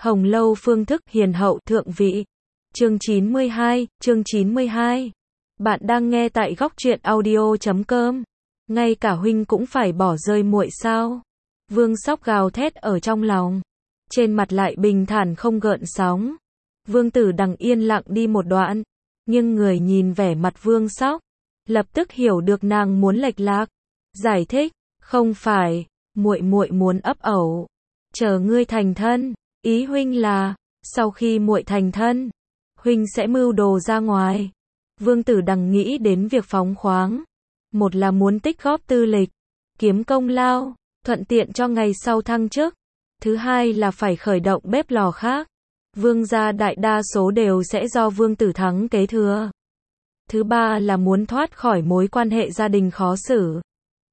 Hồng Lâu phương thức hiền hậu thượng vị. Chương 92. Bạn đang nghe tại góc truyện audio.com. Ngay cả huynh cũng phải bỏ rơi muội sao? Vương Sóc gào thét ở trong lòng, trên mặt lại bình thản không gợn sóng. Vương Tử Đằng yên lặng đi một đoạn, nhưng người nhìn vẻ mặt Vương Sóc, lập tức hiểu được nàng muốn lệch lạc, giải thích, không phải, muội muốn ấp ẩu, chờ ngươi thành thân, ý huynh là, sau khi muội thành thân, huynh sẽ mưu đồ ra ngoài. Vương Tử Đằng nghĩ đến việc phóng khoáng, một là muốn tích góp tư lịch, kiếm công lao, thuận tiện cho ngày sau thăng chức. Thứ hai là phải khởi động bếp lò khác. Vương gia đại đa số đều sẽ do Vương Tử Thắng kế thừa. Thứ ba là muốn thoát khỏi mối quan hệ gia đình khó xử.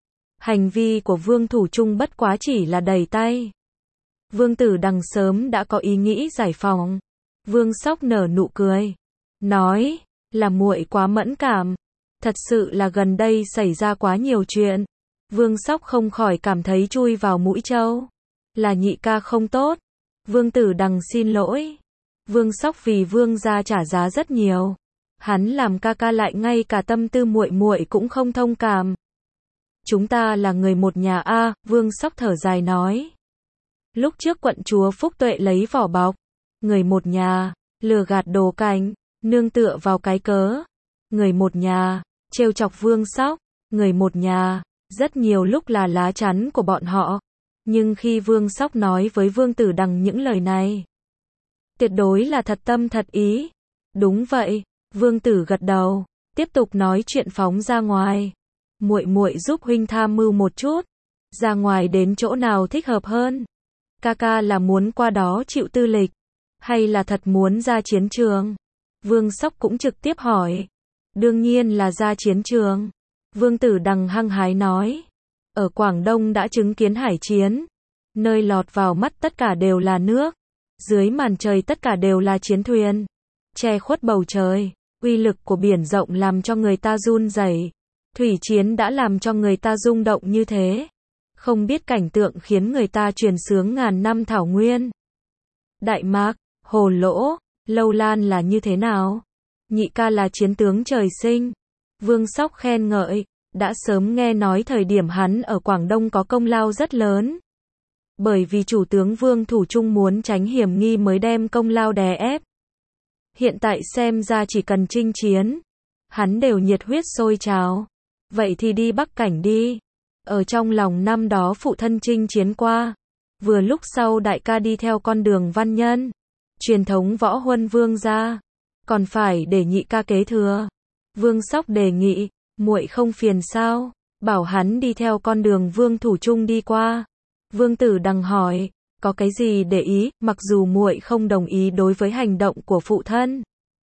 Hành vi của Vương Thủ Trung bất quá chỉ là đẩy tay. Vương Tử Đằng sớm đã có ý nghĩ giải phóng. Vương Sóc nở nụ cười, nói, là muội quá mẫn cảm. Thật sự là gần đây xảy ra quá nhiều chuyện. Vương Sóc không khỏi cảm thấy chui vào mũi trâu. Là nhị ca không tốt. Vương Tử Đằng xin lỗi. Vương Sóc vì Vương gia trả giá rất nhiều. Hắn làm ca ca lại ngay cả tâm tư muội cũng không thông cảm. Chúng ta là người một nhà a, Vương Sóc thở dài nói. Lúc trước quận chúa Phúc Tuệ lấy vỏ bọc, người một nhà, lừa gạt đồ cảnh, nương tựa vào cái cớ. Người một nhà, trêu chọc Vương Sóc, người một nhà, rất nhiều lúc là lá chắn của bọn họ. Nhưng khi Vương Sóc nói với Vương Tử Đằng những lời này, tuyệt đối là thật tâm thật ý. Đúng vậy, Vương Tử gật đầu, tiếp tục nói chuyện phóng ra ngoài. Muội giúp huynh tham mưu một chút, ra ngoài đến chỗ nào thích hợp hơn? Ca ca là muốn qua đó chịu tư lịch, hay là thật muốn ra chiến trường? Vương Sóc cũng trực tiếp hỏi. Đương nhiên là ra chiến trường. Vương Tử Đằng hăng hái nói. Ở Quảng Đông đã chứng kiến hải chiến, nơi lọt vào mắt tất cả đều là nước, dưới màn trời tất cả đều là chiến thuyền, che khuất bầu trời. Uy lực của biển rộng làm cho người ta run rẩy. Thủy chiến đã làm cho người ta rung động như thế. Không biết cảnh tượng khiến người ta truyền sướng ngàn năm thảo nguyên. Đại Mạc, Hồ Lỗ, Lâu Lan là như thế nào? Nhị ca là chiến tướng trời sinh. Vương Sóc khen ngợi, đã sớm nghe nói thời điểm hắn ở Quảng Đông có công lao rất lớn. Bởi vì chủ tướng Vương Thủ Trung muốn tránh hiểm nghi mới đem công lao đè ép. Hiện tại xem ra chỉ cần chinh chiến, hắn đều nhiệt huyết sôi trào. Vậy thì đi Bắc Cảnh đi. Ở trong lòng năm đó phụ thân chinh chiến qua. Vừa lúc sau đại ca đi theo con đường văn nhân, truyền thống võ huân Vương gia, còn phải để nhị ca kế thừa. Vương Sóc đề nghị, muội không phiền sao, bảo hắn đi theo con đường Vương Thủ Trung đi qua. Vương Tử Đằng hỏi, có cái gì để ý? Mặc dù muội không đồng ý đối với hành động của phụ thân,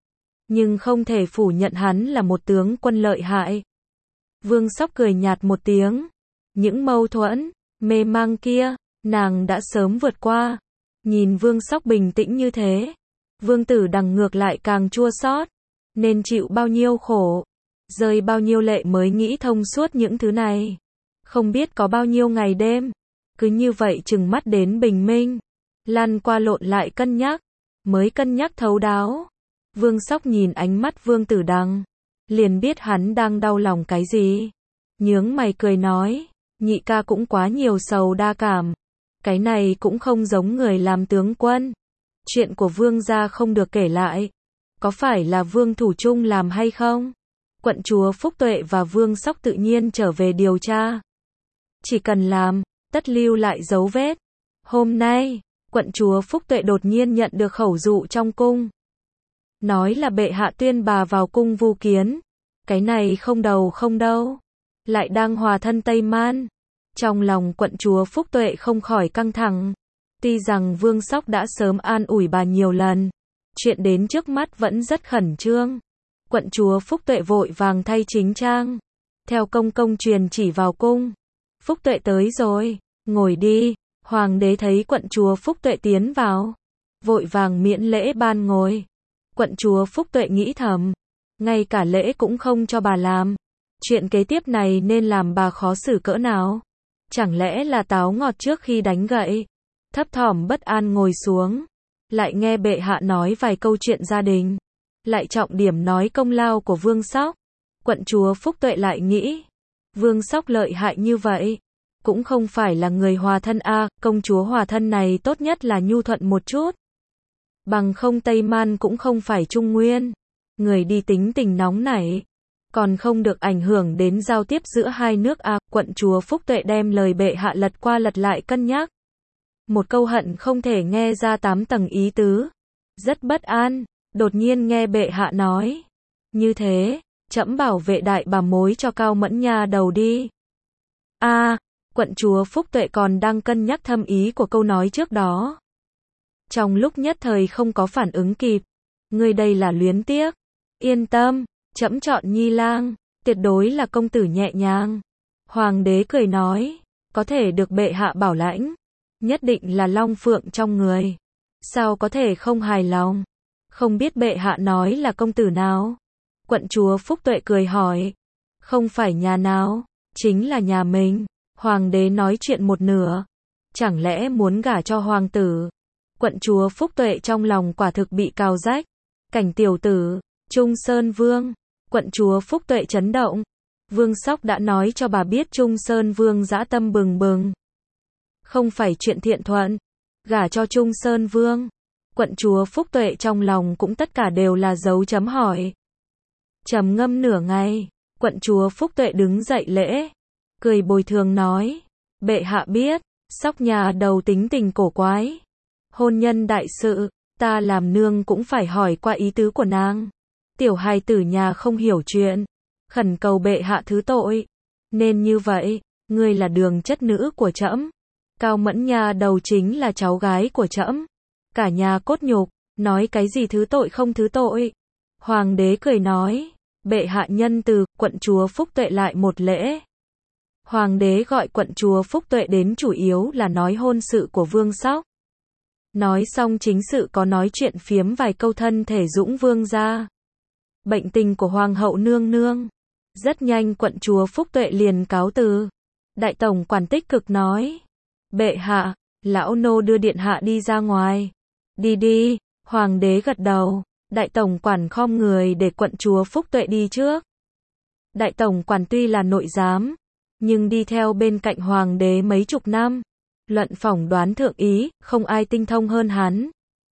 nhưng không thể phủ nhận hắn là một tướng quân lợi hại. Vương Sóc cười nhạt một tiếng, những mâu thuẫn, mê mang kia, nàng đã sớm vượt qua. Nhìn Vương Sóc bình tĩnh như thế, Vương Tử Đằng ngược lại càng chua xót. Nên chịu bao nhiêu khổ, rơi bao nhiêu lệ mới nghĩ thông suốt những thứ này. Không biết có bao nhiêu ngày đêm, cứ như vậy chừng mắt đến bình minh, lăn qua lộn lại cân nhắc, mới cân nhắc thấu đáo. Vương Sóc nhìn ánh mắt Vương Tử Đằng, liền biết hắn đang đau lòng cái gì. Nhướng mày cười nói, nhị ca cũng quá nhiều sầu đa cảm. Cái này cũng không giống người làm tướng quân. Chuyện của Vương gia không được kể lại. Có phải là Vương Thủ Trung làm hay không? Quận chúa Phúc Tuệ và Vương Sóc tự nhiên trở về điều tra. Chỉ cần làm, tất lưu lại dấu vết. Hôm nay, quận chúa Phúc Tuệ đột nhiên nhận được khẩu dụ trong cung. Nói là bệ hạ tuyên bà vào cung vu kiến. Cái này không đầu không đâu. Lại đang hòa thân Tây Man. Trong lòng quận chúa Phúc Tuệ không khỏi căng thẳng. Tuy rằng Vương Sóc đã sớm an ủi bà nhiều lần, chuyện đến trước mắt vẫn rất khẩn trương. Quận chúa Phúc Tuệ vội vàng thay chính trang, theo công truyền chỉ vào cung. Phúc Tuệ tới rồi, ngồi đi. Hoàng đế thấy quận chúa Phúc Tuệ tiến vào, vội vàng miễn lễ ban ngồi. Quận chúa Phúc Tuệ nghĩ thầm, ngay cả lễ cũng không cho bà làm. Chuyện kế tiếp này nên làm bà khó xử cỡ nào? Chẳng lẽ là táo ngọt trước khi đánh gậy? Thấp thỏm bất an ngồi xuống, lại nghe bệ hạ nói vài câu chuyện gia đình, lại trọng điểm nói công lao của Vương Sóc. Quận chúa Phúc Tuệ lại nghĩ, Vương Sóc lợi hại như vậy, cũng không phải là người hòa thân a, công chúa hòa thân này tốt nhất là nhu thuận một chút. Bằng không Tây Man cũng không phải Trung Nguyên, người đi tính tình nóng nảy, còn không được ảnh hưởng đến giao tiếp giữa hai nước a. Quận chúa Phúc Tuệ đem lời bệ hạ lật qua lật lại cân nhắc. Một câu hận không thể nghe ra 8 tầng ý tứ. Rất bất an, đột nhiên nghe bệ hạ nói. Như thế, trẫm bảo vệ đại bà mối cho Cao Mẫn nha đầu đi. Quận chúa Phúc Tuệ còn đang cân nhắc thâm ý của câu nói trước đó. Trong lúc nhất thời không có phản ứng kịp. Ngươi đây là luyến tiếc. Yên tâm, trẫm chọn Nhi lang, tuyệt đối là công tử nhẹ nhàng. Hoàng đế cười nói, có thể được bệ hạ bảo lãnh, nhất định là long phượng trong người. Sao có thể không hài lòng? Không biết bệ hạ nói là công tử nào? Quận chúa Phúc Tuệ cười hỏi. Không phải nhà nào, chính là nhà mình. Hoàng đế nói chuyện một nửa. Chẳng lẽ muốn gả cho hoàng tử? Quận chúa Phúc Tuệ trong lòng quả thực bị cào rách. Cảnh tiểu tử, Trung Sơn Vương. Quận chúa Phúc Tuệ chấn động. Vương Sóc đã nói cho bà biết Trung Sơn Vương dã tâm bừng bừng. Không phải chuyện thiện thuận. Gả cho Trung Sơn Vương. Quận chúa Phúc Tuệ trong lòng cũng tất cả đều là dấu chấm hỏi. Trầm ngâm nửa ngày, quận chúa Phúc Tuệ đứng dậy lễ, cười bồi thường nói, bệ hạ biết, Sóc nhà đầu tính tình cổ quái. Hôn nhân đại sự, ta làm nương cũng phải hỏi qua ý tứ của nàng. Tiểu hài tử nhà không hiểu chuyện, khẩn cầu bệ hạ thứ tội. Nên như vậy, ngươi là đường chất nữ của trẫm. Cao Mẫn nha đầu chính là cháu gái của trẫm. Cả nhà cốt nhục, nói cái gì thứ tội không thứ tội. Hoàng đế cười nói, bệ hạ nhân từ, quận chúa Phúc Tuệ lại một lễ. Hoàng đế gọi quận chúa Phúc Tuệ đến chủ yếu là nói hôn sự của Vương Sóc. Nói xong chính sự có nói chuyện phiếm vài câu thân thể Dũng Vương ra. Bệnh tình của Hoàng hậu nương nương. Rất nhanh quận chúa Phúc Tuệ liền cáo từ. Đại tổng quản tích cực nói, bệ hạ, lão nô đưa điện hạ đi ra ngoài. Đi đi, hoàng đế gật đầu. Đại tổng quản khom người để quận chúa Phúc Tuệ đi trước. Đại tổng quản tuy là nội giám, nhưng đi theo bên cạnh hoàng đế mấy chục năm. Luận phỏng đoán thượng ý, không ai tinh thông hơn hắn.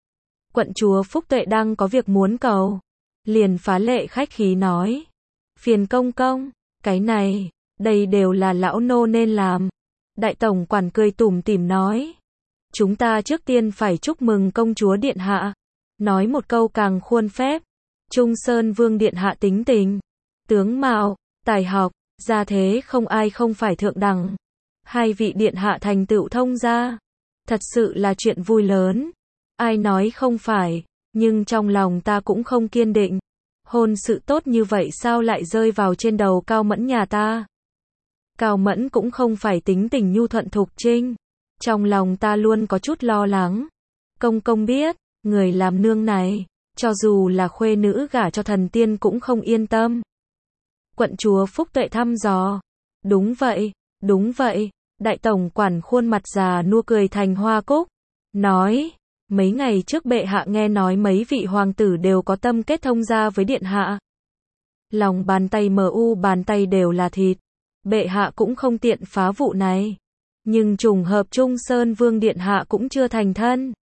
Quận chúa Phúc Tuệ đang có việc muốn cầu. Liền phá lệ khách khí nói. Phiền công công, cái này, đây đều là lão nô nên làm. Đại tổng quản cười tủm tỉm nói. Chúng ta trước tiên phải chúc mừng công chúa điện hạ. Nói một câu càng khuôn phép. Trung Sơn Vương điện hạ tính tình, tướng mạo, tài học, gia thế không ai không phải thượng đẳng. Hai vị điện hạ thành tựu thông gia. Thật sự là chuyện vui lớn. Ai nói không phải, nhưng trong lòng ta cũng không kiên định. Hôn sự tốt như vậy sao lại rơi vào trên đầu Cao Mẫn nhà ta? Cao Mẫn cũng không phải tính tình nhu thuận thục trinh. Trong lòng ta luôn có chút lo lắng. Công công biết, người làm nương này, cho dù là khuê nữ gả cho thần tiên cũng không yên tâm. Quận chúa Phúc Tuệ thăm dò. Đúng vậy, đúng vậy. Đại tổng quản khuôn mặt già nua cười thành hoa cúc. Nói, mấy ngày trước bệ hạ nghe nói mấy vị hoàng tử đều có tâm kết thông gia với điện hạ. Lòng bàn tay bàn tay đều là thịt. Bệ hạ cũng không tiện phá vụ này. Nhưng trùng hợp Trung Sơn Vương điện hạ cũng chưa thành thân.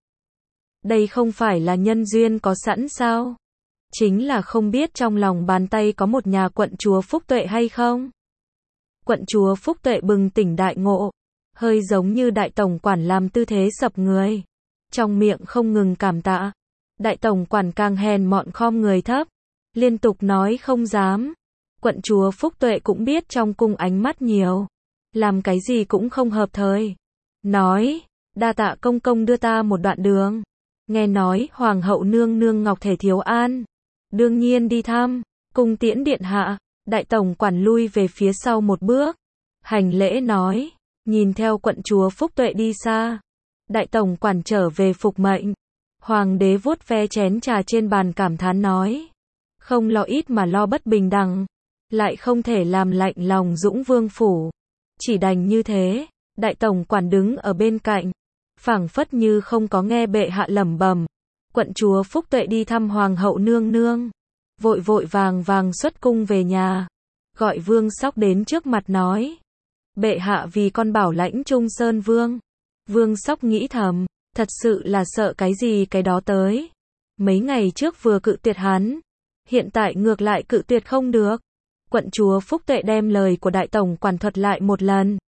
Đây không phải là nhân duyên có sẵn sao? Chính là không biết trong lòng bàn tay có một nhà quận chúa Phúc Tuệ hay không? Quận chúa Phúc Tuệ bừng tỉnh đại ngộ. Hơi giống như đại tổng quản làm tư thế sập người. Trong miệng không ngừng cảm tạ. Đại tổng quản càng hèn mọn khom người thấp. Liên tục nói không dám. Quận chúa Phúc Tuệ cũng biết trong cung ánh mắt nhiều. Làm cái gì cũng không hợp thời. Nói, đa tạ công công đưa ta một đoạn đường. Nghe nói, hoàng hậu nương nương Ngọc Thể Thiếu An. Đương nhiên đi thăm, cung tiễn điện hạ. Đại tổng quản lui về phía sau một bước. Hành lễ nói, nhìn theo quận chúa Phúc Tuệ đi xa. Đại tổng quản trở về phục mệnh. Hoàng đế vuốt ve chén trà trên bàn cảm thán nói. Không lo ít mà lo bất bình đẳng. Lại không thể làm lạnh lòng Dũng Vương phủ. Chỉ đành như thế. Đại tổng quản đứng ở bên cạnh. Phảng phất như không có nghe bệ hạ lẩm bẩm. Quận chúa Phúc Tuệ đi thăm hoàng hậu nương nương, vội vội vàng vàng xuất cung về nhà, gọi Vương Sóc đến trước mặt nói: "Bệ hạ vì con bảo lãnh Trung Sơn Vương." Vương Sóc nghĩ thầm, thật sự là sợ cái gì cái đó tới. Mấy ngày trước vừa cự tuyệt hắn, hiện tại ngược lại cự tuyệt không được. Quận chúa Phúc Tuệ đem lời của đại tổng quản thuật lại một lần.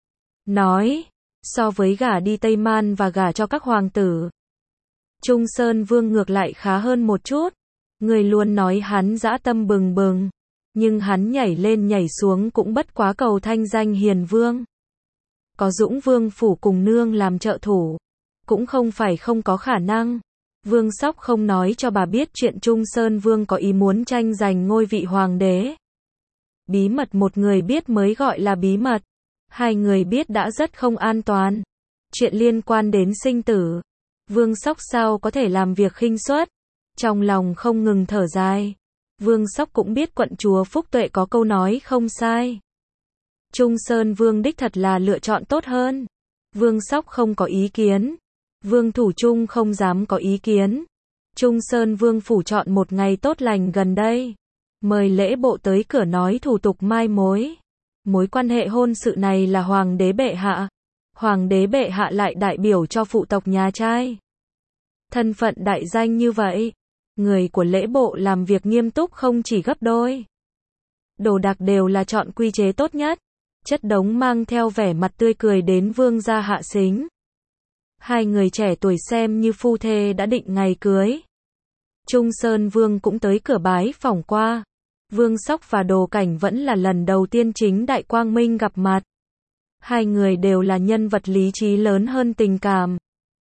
Nói, so với gả đi Tây Man và gả cho các hoàng tử, Trung Sơn Vương ngược lại khá hơn một chút. Người luôn nói hắn dã tâm bừng bừng, nhưng hắn nhảy lên nhảy xuống cũng bất quá cầu thanh danh hiền vương. Có Dũng Vương phủ cùng nương làm trợ thủ, cũng không phải không có khả năng. Vương Sóc không nói cho bà biết chuyện Trung Sơn Vương có ý muốn tranh giành ngôi vị hoàng đế. Bí mật một người biết mới gọi là bí mật, hai người biết đã rất không an toàn. Chuyện liên quan đến sinh tử, Vương Sóc sao có thể làm việc khinh suất, trong lòng không ngừng thở dài. Vương Sóc cũng biết quận chúa Phúc Tuệ có câu nói không sai. Trung Sơn Vương đích thật là lựa chọn tốt hơn. Vương Sóc không có ý kiến. Vương Thủ Trung không dám có ý kiến. Trung Sơn Vương phủ chọn một ngày tốt lành gần đây, mời lễ bộ tới cửa nói thủ tục mai mối. Mối quan hệ hôn sự này là hoàng đế bệ hạ. Hoàng đế bệ hạ lại đại biểu cho phụ tộc nhà trai. Thân phận đại danh như vậy, người của lễ bộ làm việc nghiêm túc không chỉ gấp đôi. Đồ đạc đều là chọn quy chế tốt nhất, chất đống mang theo vẻ mặt tươi cười đến vương gia hạ xính. Hai người trẻ tuổi xem như phu thê đã định ngày cưới. Trung Sơn Vương cũng tới cửa bái phỏng qua. Vương Sóc và Đồ Cảnh vẫn là lần đầu tiên chính đại quang minh gặp mặt. Hai người đều là nhân vật lý trí lớn hơn tình cảm.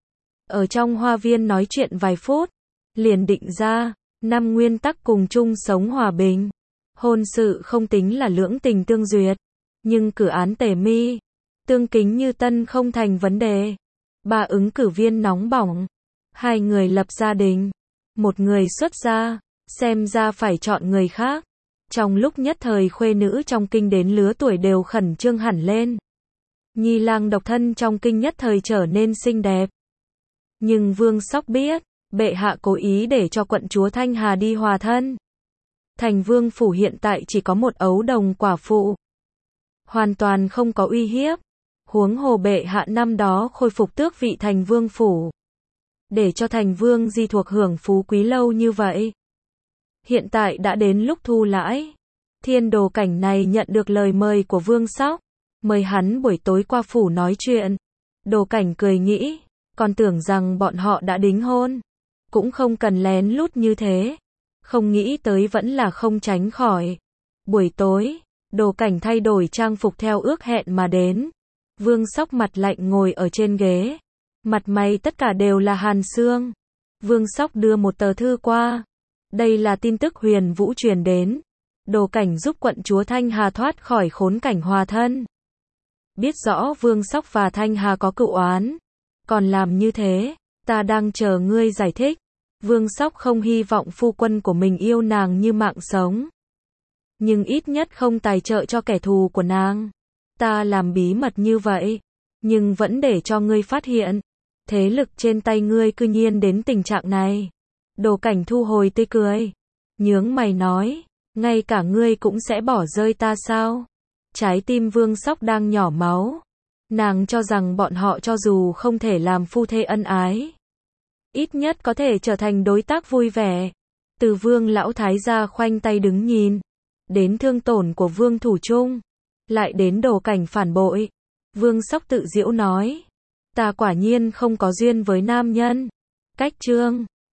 Ở trong hoa viên nói chuyện vài phút, liền định ra 5 nguyên tắc cùng chung sống hòa bình. Hôn sự không tính là lưỡng tình tương duyệt, nhưng cử án tề mi, tương kính như tân không thành vấn đề. 3 ứng cử viên nóng bỏng, 2 người lập gia đình, 1 người xuất gia, xem ra phải chọn người khác. Trong lúc nhất thời khuê nữ trong kinh đến lứa tuổi đều khẩn trương hẳn lên. Nhi lang độc thân trong kinh nhất thời trở nên xinh đẹp. Nhưng Vương Sóc biết, bệ hạ cố ý để cho quận chúa Thanh Hà đi hòa thân. Thành Vương phủ hiện tại chỉ có một ấu đồng quả phụ, hoàn toàn không có uy hiếp. Huống hồ bệ hạ năm đó khôi phục tước vị Thành Vương phủ, để cho Thành Vương di thuộc hưởng phú quý lâu như vậy. Hiện tại đã đến lúc thu lãi. Thiên Đồ Cảnh này nhận được lời mời của Vương Sóc, mời hắn buổi tối qua phủ nói chuyện. Đồ Cảnh cười nghĩ, còn tưởng rằng bọn họ đã đính hôn, cũng không cần lén lút như thế. Không nghĩ tới vẫn là không tránh khỏi. Buổi tối, Đồ Cảnh thay đổi trang phục theo ước hẹn mà đến. Vương Sóc mặt lạnh ngồi ở trên ghế, mặt mày tất cả đều là hàn xương. Vương Sóc đưa một tờ thư qua. Đây là tin tức Huyền Vũ truyền đến. Đồ Cảnh giúp quận chúa Thanh Hà thoát khỏi khốn cảnh hòa thân. Biết rõ Vương Sóc và Thanh Hà có cựu oán, còn làm như thế, ta đang chờ ngươi giải thích. Vương Sóc không hy vọng phu quân của mình yêu nàng như mạng sống, nhưng ít nhất không tài trợ cho kẻ thù của nàng. Ta làm bí mật như vậy, nhưng vẫn để cho ngươi phát hiện. Thế lực trên tay ngươi cư nhiên đến tình trạng này. Đồ Cảnh thu hồi tươi cười, nhướng mày nói, ngay cả ngươi cũng sẽ bỏ rơi ta sao? Trái tim Vương Sóc đang nhỏ máu. Nàng cho rằng bọn họ cho dù không thể làm phu thê ân ái, ít nhất có thể trở thành đối tác vui vẻ. Từ Vương lão thái gia khoanh tay đứng nhìn, đến thương tổn của Vương Thủ Trung, lại đến Đồ Cảnh phản bội. Vương Sóc tự giễu nói, ta quả nhiên không có duyên với nam nhân. Cách chương